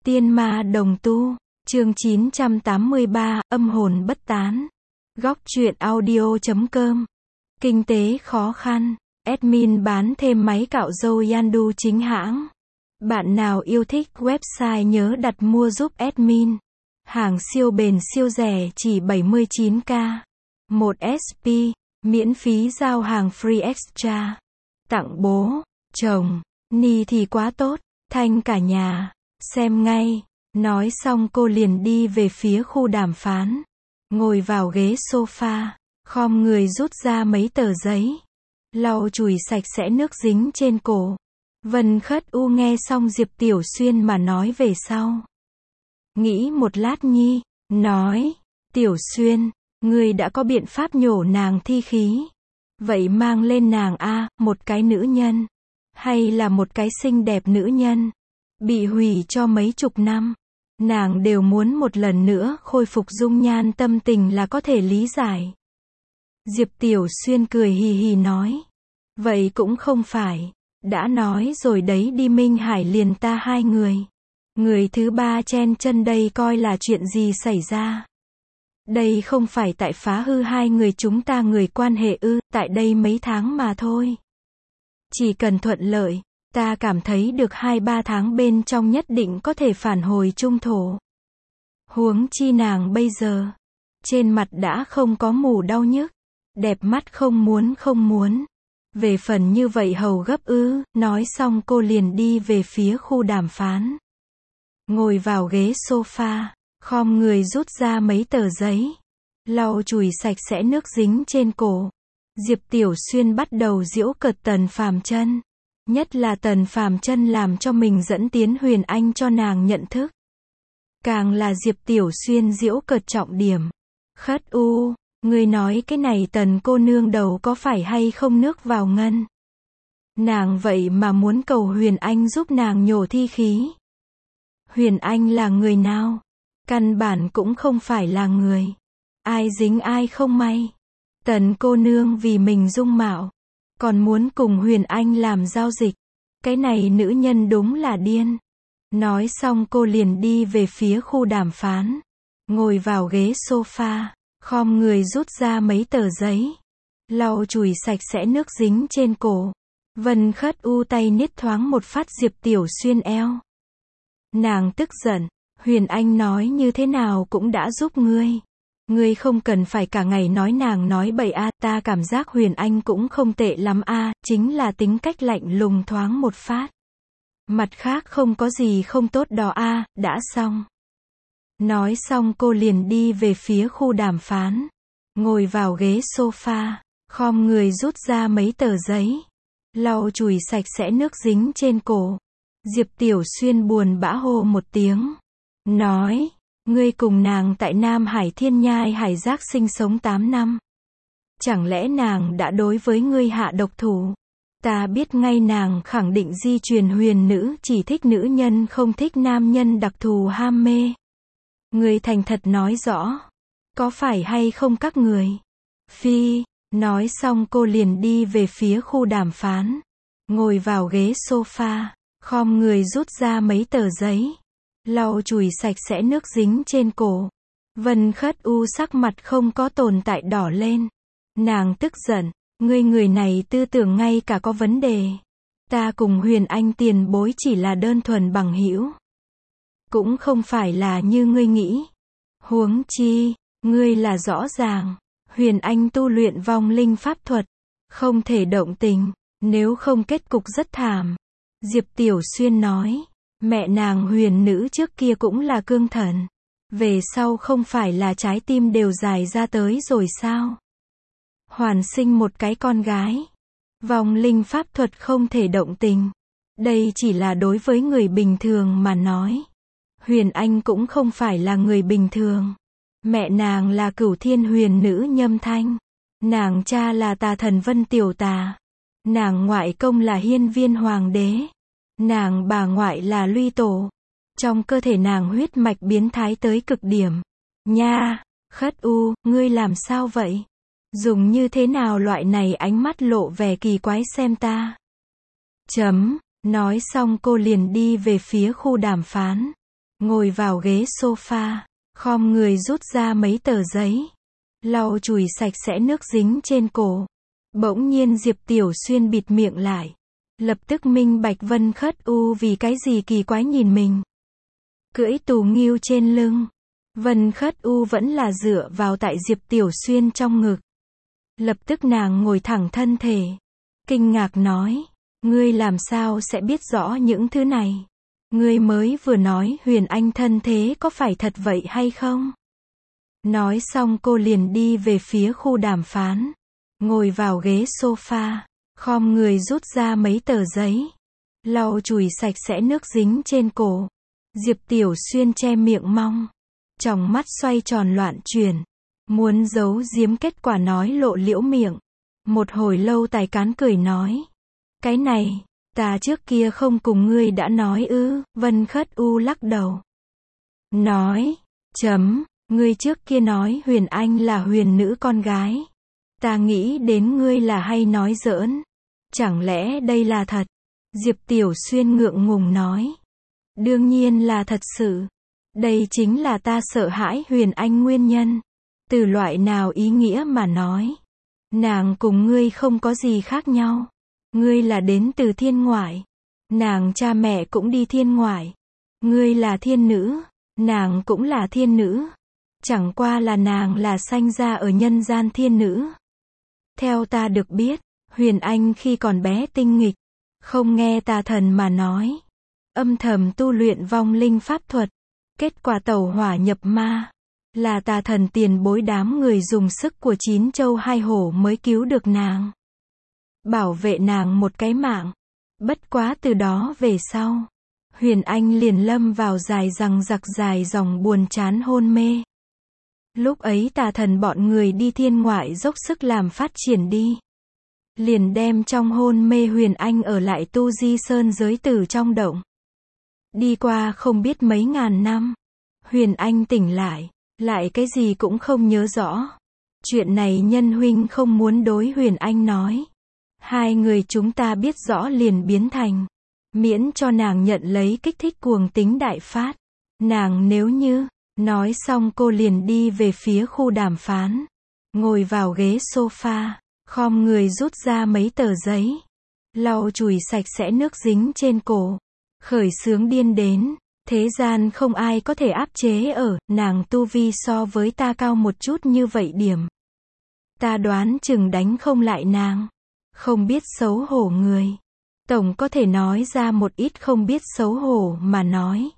Tiên ma đồng tu, chương 983, âm hồn bất tán. Góc truyện audio.com. Kinh tế khó khăn. Admin bán thêm máy cạo râu Yandu chính hãng. Bạn nào yêu thích website nhớ đặt mua giúp admin. Hàng siêu bền siêu rẻ chỉ 79k. 1 SP, miễn phí giao hàng free extra. Tặng bố, chồng, Ni thì quá tốt, thanh cả nhà. Xem ngay. Nói xong cô liền đi về phía khu đàm phán. Ngồi vào ghế sofa, khom người rút ra mấy tờ giấy. Lau chùi sạch sẽ nước dính trên cổ. Vân Khất U nghe xong Diệp Tiểu Xuyên mà nói về sau. Nghĩ một lát nhi, nói, Tiểu Xuyên, ngươi đã có biện pháp nhổ nàng thi khí. Vậy mang lên nàng a, một cái nữ nhân. Hay là một cái xinh đẹp nữ nhân. Bị hủy cho mấy chục năm. Nàng đều muốn một lần nữa khôi phục dung nhan tâm tình là có thể lý giải. Diệp Tiểu Xuyên cười hì hì nói. Vậy cũng không phải. Đã nói rồi đấy, đi Minh Hải liền ta hai người. Người thứ ba chen chân đây coi là chuyện gì xảy ra. Đây không phải tại phá hư hai người chúng ta người quan hệ ư, tại đây mấy tháng mà thôi. Chỉ cần thuận lợi, ta cảm thấy được 2-3 tháng bên trong nhất định có thể phản hồi trung thổ. Huống chi nàng bây giờ, trên mặt đã không có mủ đau nhức, đẹp mắt không muốn. Về phần như vậy hầu gấp ư, nói xong cô liền đi về phía khu đàm phán. Ngồi vào ghế sofa, khom người rút ra mấy tờ giấy. Lau chùi sạch sẽ nước dính trên cổ. Diệp Tiểu Xuyên bắt đầu giễu cợt Tần Phàm Chân. Nhất là Tần Phàm Chân làm cho mình dẫn tiến Huyền Anh cho nàng nhận thức. Càng là Diệp Tiểu Xuyên giễu cợt trọng điểm. Khất U, ngươi nói cái này Tần cô nương đầu có phải hay không nước vào ngân. Nàng vậy mà muốn cầu Huyền Anh giúp nàng nhổ thi khí. Huyền Anh là người nào? Căn bản cũng không phải là người. Ai dính ai không may. Tần cô nương vì mình dung mạo, còn muốn cùng Huyền Anh làm giao dịch. Cái này nữ nhân đúng là điên. Nói xong cô liền đi về phía khu đàm phán. Ngồi vào ghế sofa, khom người rút ra mấy tờ giấy. Lau chùi sạch sẽ nước dính trên cổ. Vân Khất U tay niết thoáng một phát Diệp Tiểu Xuyên eo. Nàng tức giận. Huyền Anh nói như thế nào cũng đã giúp ngươi. Ngươi không cần phải cả ngày nói nàng nói bậy a, ta cảm giác Huyền Anh cũng không tệ lắm a, chính là tính cách lạnh lùng thoáng một phát. Mặt khác không có gì không tốt đó a, đã xong. Nói xong cô liền đi về phía khu đàm phán. Ngồi vào ghế sofa, khom người rút ra mấy tờ giấy. Lau chùi sạch sẽ nước dính trên cổ. Diệp Tiểu Xuyên buồn bã hô một tiếng. Nói, ngươi cùng nàng tại Nam Hải Thiên Nhai Hải Giác sinh sống 8 năm. Chẳng lẽ nàng đã đối với ngươi hạ độc thủ? Ta biết ngay nàng khẳng định di truyền huyền nữ, chỉ thích nữ nhân không thích nam nhân đặc thù ham mê. Ngươi thành thật nói rõ. Có phải hay không các người? Phi, nói xong cô liền đi về phía khu đàm phán. Ngồi vào ghế sofa, khom người rút ra mấy tờ giấy. Lau chùi sạch sẽ nước dính trên cổ. Vân Khất U sắc mặt không có tồn tại đỏ lên. Nàng tức giận, ngươi người này tư tưởng ngay cả có vấn đề. Ta cùng Huyền Anh tiền bối chỉ là đơn thuần bằng hữu. Cũng không phải là như ngươi nghĩ. Huống chi, ngươi là rõ ràng. Huyền Anh tu luyện vong linh pháp thuật. Không thể động tình, nếu không kết cục rất thảm. Diệp Tiểu Xuyên nói. Mẹ nàng huyền nữ trước kia cũng là cương thần. Về sau không phải là trái tim đều dài ra tới rồi sao? Hoàn sinh một cái con gái. Vong linh pháp thuật không thể động tình. Đây chỉ là đối với người bình thường mà nói. Huyền Anh cũng không phải là người bình thường. Mẹ nàng là Cửu Thiên huyền nữ Nhâm Thanh. Nàng cha là Tà thần Vân Tiểu Tà. Nàng ngoại công là Hiên Viên Hoàng đế. Nàng bà ngoại là Luy Tổ. Trong cơ thể nàng huyết mạch biến thái tới cực điểm. Nha, Khất U, ngươi làm sao vậy? Dùng như thế nào loại này ánh mắt lộ vẻ kỳ quái xem ta? Nói xong cô liền đi về phía khu đàm phán. ngồi vào ghế sofa, khom người rút ra mấy tờ giấy, lau chùi sạch sẽ nước dính trên cổ. Bỗng nhiên Diệp Tiểu Xuyên bịt miệng lại, lập tức minh bạch Vân Khất U vì cái gì kỳ quái nhìn mình. Cưỡi tù nghiêu trên lưng, Vân Khất U vẫn là dựa vào tại Diệp Tiểu Xuyên trong ngực. Lập tức nàng ngồi thẳng thân thể, kinh ngạc nói, ngươi làm sao sẽ biết rõ những thứ này? Ngươi mới vừa nói Huyền Anh thân thế có phải thật vậy hay không? Nói xong cô liền đi về phía khu đàm phán, ngồi vào ghế sofa, khom người rút ra mấy tờ giấy, lau chùi sạch sẽ nước dính trên cổ. Diệp Tiểu Xuyên che miệng mong, tròng mắt xoay tròn loạn chuyển, muốn giấu giếm kết quả nói lộ liễu miệng. Một hồi lâu tài cán cười nói, cái này, ta trước kia không cùng ngươi đã nói ư? Vân Khất U lắc đầu, nói, ngươi trước kia nói Huyền Anh là huyền nữ con gái. Ta nghĩ đến ngươi là hay nói giỡn. Chẳng lẽ đây là thật? Diệp Tiểu Xuyên ngượng ngùng nói, đương nhiên là thật sự. Đây chính là ta sợ hãi Huyền Anh nguyên nhân. Từ loại nào ý nghĩa mà nói, nàng cùng ngươi không có gì khác nhau. Ngươi là đến từ thiên ngoại, nàng cha mẹ cũng đi thiên ngoại. Ngươi là thiên nữ, nàng cũng là thiên nữ. Chẳng qua là nàng là sanh ra ở nhân gian thiên nữ. Theo ta được biết, Huyền Anh khi còn bé tinh nghịch, không nghe tà thần mà nói, âm thầm tu luyện vong linh pháp thuật, kết quả tẩu hỏa nhập ma, là tà thần tiền bối đám người dùng sức của 9 châu 2 hổ mới cứu được nàng, bảo vệ nàng một cái mạng. Bất quá từ đó về sau, Huyền Anh liền lâm vào dài dằng dặc dài dòng buồn chán hôn mê. Lúc ấy tà thần bọn người đi thiên ngoại dốc sức làm phát triển đi, liền đem trong hôn mê Huyền Anh ở lại tu di sơn giới tử trong động. Đi qua không biết mấy ngàn năm, Huyền Anh tỉnh lại cái gì cũng không nhớ rõ. Chuyện này nhân huynh không muốn đối Huyền Anh nói. Hai người chúng ta biết rõ liền biến thành, miễn cho nàng nhận lấy kích thích cuồng tính đại phát. Nàng nếu như, nói xong cô liền đi về phía khu đàm phán, ngồi vào ghế sofa, khom người rút ra mấy tờ giấy, lau chùi sạch sẽ nước dính trên cổ, khởi xướng điên đến, thế gian không ai có thể áp chế ở, nàng tu vi so với ta cao một chút như vậy điểm. Ta đoán chừng đánh không lại nàng, không biết xấu hổ người. Tổng có thể nói ra một ít không biết xấu hổ mà nói.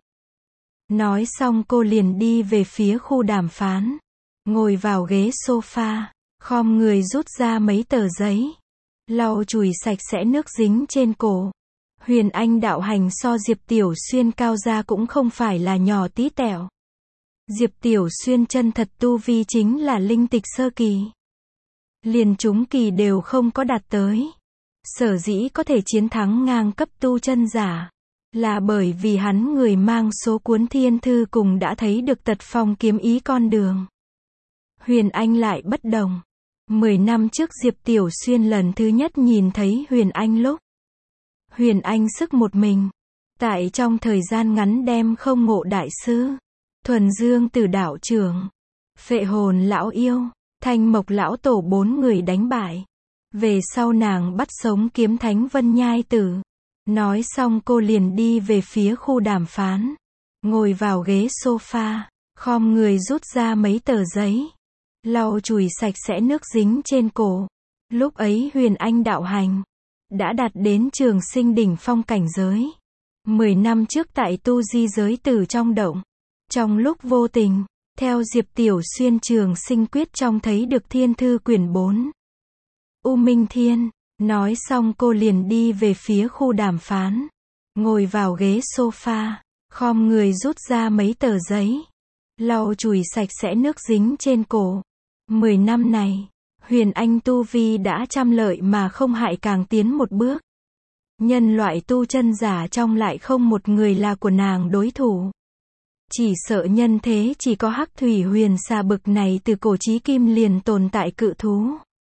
Nói xong cô liền đi về phía khu đàm phán, ngồi vào ghế sofa, khom người rút ra mấy tờ giấy, lau chùi sạch sẽ nước dính trên cổ. Huyền Anh đạo hành so Diệp Tiểu Xuyên cao ra cũng không phải là nhỏ tí tẹo. Diệp Tiểu Xuyên chân thật tu vi chính là linh tịch sơ kỳ, liền trung kỳ đều không có đạt tới. Sở dĩ có thể chiến thắng ngang cấp tu chân giả, là bởi vì hắn người mang số cuốn thiên thư cùng đã thấy được tật phong kiếm ý con đường. Huyền Anh lại bất đồng. 10 năm trước Diệp Tiểu Xuyên lần thứ nhất nhìn thấy Huyền Anh lúc, Huyền Anh sức một mình, tại trong thời gian ngắn đem Không Ngộ đại sư, Thuần Dương Tử đạo trưởng, Phệ Hồn lão yêu, Thanh Mộc lão tổ 4 người đánh bại. Về sau nàng bắt sống kiếm thánh Vân Nhai Tử. Nói xong cô liền đi về phía khu đàm phán, ngồi vào ghế sofa, khom người rút ra mấy tờ giấy, lau chùi sạch sẽ nước dính trên cổ. Lúc ấy Huyền Anh đạo hành đã đạt đến trường sinh đỉnh phong cảnh giới. 10 năm trước tại tu di giới tử trong động, trong lúc vô tình, theo Diệp Tiểu Xuyên trường sinh quyết trong thấy được thiên thư quyển 4. U Minh Thiên. Nói xong cô liền đi về phía khu đàm phán, ngồi vào ghế sofa, khom người rút ra mấy tờ giấy, lau chùi sạch sẽ nước dính trên cổ. 10 năm này, Huyền Anh tu vi đã trăm lợi mà không hại càng tiến một bước. Nhân loại tu chân giả trong lại không một người là của nàng đối thủ. Chỉ sợ nhân thế chỉ có Hắc Thủy Huyền Xà bực này từ cổ chí kim liền tồn tại cự thú,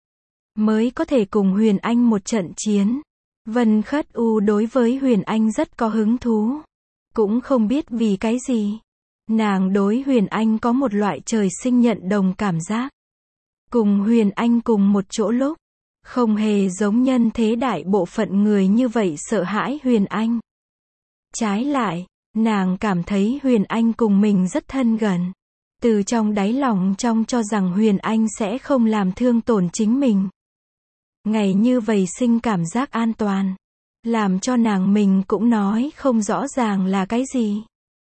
mới có thể cùng Huyền Anh một trận chiến. Vân Khất U đối với Huyền Anh rất có hứng thú. Cũng không biết vì cái gì. Nàng đối Huyền Anh có một loại trời sinh nhận đồng cảm giác. Cùng Huyền Anh cùng một chỗ lúc, không hề giống nhân thế đại bộ phận người như vậy sợ hãi Huyền Anh. Trái lại, nàng cảm thấy Huyền Anh cùng mình rất thân gần. Từ trong đáy lòng trong cho rằng Huyền Anh sẽ không làm thương tổn chính mình. Ngày như vậy sinh cảm giác an toàn. Làm cho nàng mình cũng nói không rõ ràng là cái gì.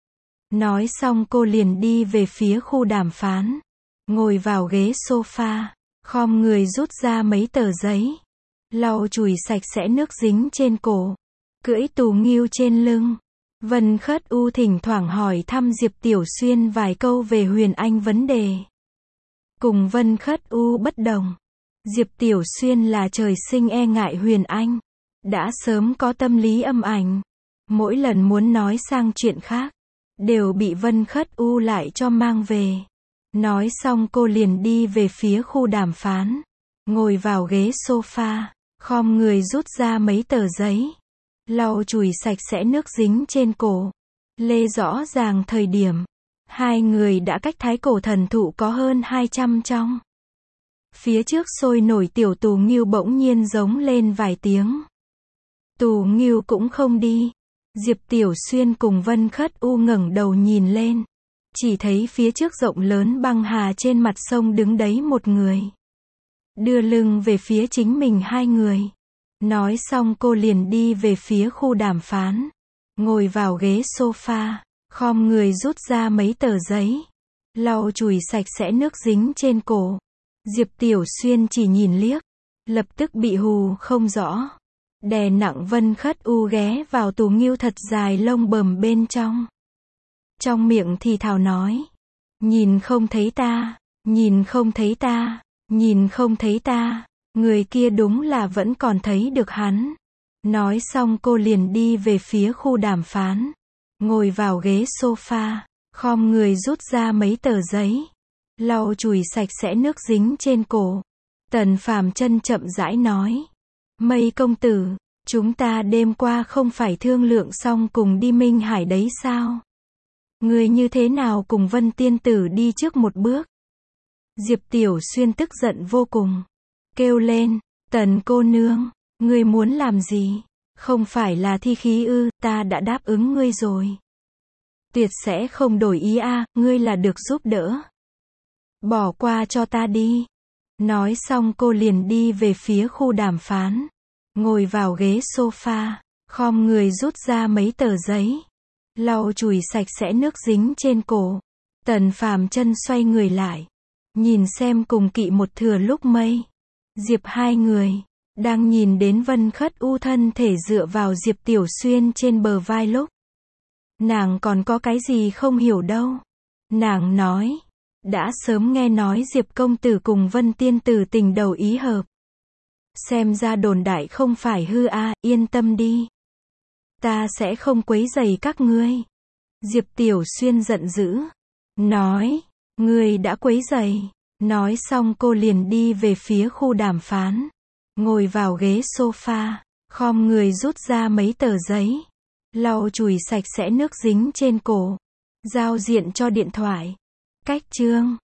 Nói xong cô liền đi về phía khu đàm phán. Ngồi vào ghế sofa, khom người rút ra mấy tờ giấy. Lau chùi sạch sẽ nước dính trên cổ. Cưỡi tù nghiêu trên lưng. Vân Khất U thỉnh thoảng hỏi thăm Diệp Tiểu Xuyên vài câu về Huyền Anh vấn đề. Cùng Vân Khất U bất đồng. Diệp Tiểu Xuyên là trời sinh e ngại Huyền Anh. Đã sớm có tâm lý âm ảnh. Mỗi lần muốn nói sang chuyện khác, đều bị Vân Khất U lại cho mang về. Nói xong cô liền đi về phía khu đàm phán. Ngồi vào ghế sofa, khom người rút ra mấy tờ giấy. Lau chùi sạch sẽ nước dính trên cổ. Lê rõ ràng thời điểm. Hai người đã cách Thái Cổ Thần Thụ có hơn 200 trong. Phía trước sôi nổi tiểu tù nghiêu bỗng nhiên giống lên vài tiếng. Tù nghiêu cũng không đi. Diệp Tiểu Xuyên cùng Vân Khất U ngẩng đầu nhìn lên. Chỉ thấy phía trước rộng lớn băng hà trên mặt sông đứng đấy một người. Đưa lưng về phía chính mình hai người. Nói xong cô liền đi về phía khu đàm phán. Ngồi vào ghế sofa, khom người rút ra mấy tờ giấy. Lau chùi sạch sẽ nước dính trên cổ. Diệp Tiểu Xuyên chỉ nhìn liếc. Lập tức bị hù không rõ. Đè nặng Vân Khất U ghé vào tù nghiêu thật dài lông bờm bên trong. Trong miệng thì thào nói. Nhìn không thấy ta, nhìn không thấy ta, nhìn không thấy ta. Người kia đúng là vẫn còn thấy được hắn. Nói xong cô liền đi về phía khu đàm phán. Ngồi vào ghế sofa, khom người rút ra mấy tờ giấy. Lau chùi sạch sẽ nước dính trên cổ. Tần Phàm Chân chậm rãi nói. Mây công tử, chúng ta đêm qua không phải thương lượng xong cùng đi Minh Hải đấy sao? Người như thế nào cùng Vân Tiên Tử đi trước một bước? Diệp Tiểu Xuyên tức giận vô cùng. Kêu lên, Tần cô nương, ngươi muốn làm gì? Không phải là thi khí ư, ta đã đáp ứng ngươi rồi. Tuyệt sẽ không đổi ý a, ngươi là được giúp đỡ. Bỏ qua cho ta đi. Nói xong cô liền đi về phía khu đàm phán. Ngồi vào ghế sofa, khom người rút ra mấy tờ giấy. Lau chùi sạch sẽ nước dính trên cổ. Tần Phàm Chân xoay người lại. Nhìn xem cùng Kỵ một thừa lúc mây. Diệp hai người. Đang nhìn đến Vân Khất U thân thể dựa vào Diệp Tiểu Xuyên trên bờ vai lúc. Nàng còn có cái gì không hiểu đâu. Nàng nói. Đã sớm nghe nói Diệp công tử cùng Vân tiên tử tình đầu ý hợp. Xem ra đồn đại không phải hư a, yên tâm đi. Ta sẽ không quấy rầy các ngươi. Diệp Tiểu Xuyên giận dữ. Nói. Ngươi đã quấy rầy. Nói xong cô liền đi về phía khu đàm phán. Ngồi vào ghế sofa. Khom người rút ra mấy tờ giấy. Lau chùi sạch sẽ nước dính trên cổ. Giao diện cho điện thoại. Cách chương.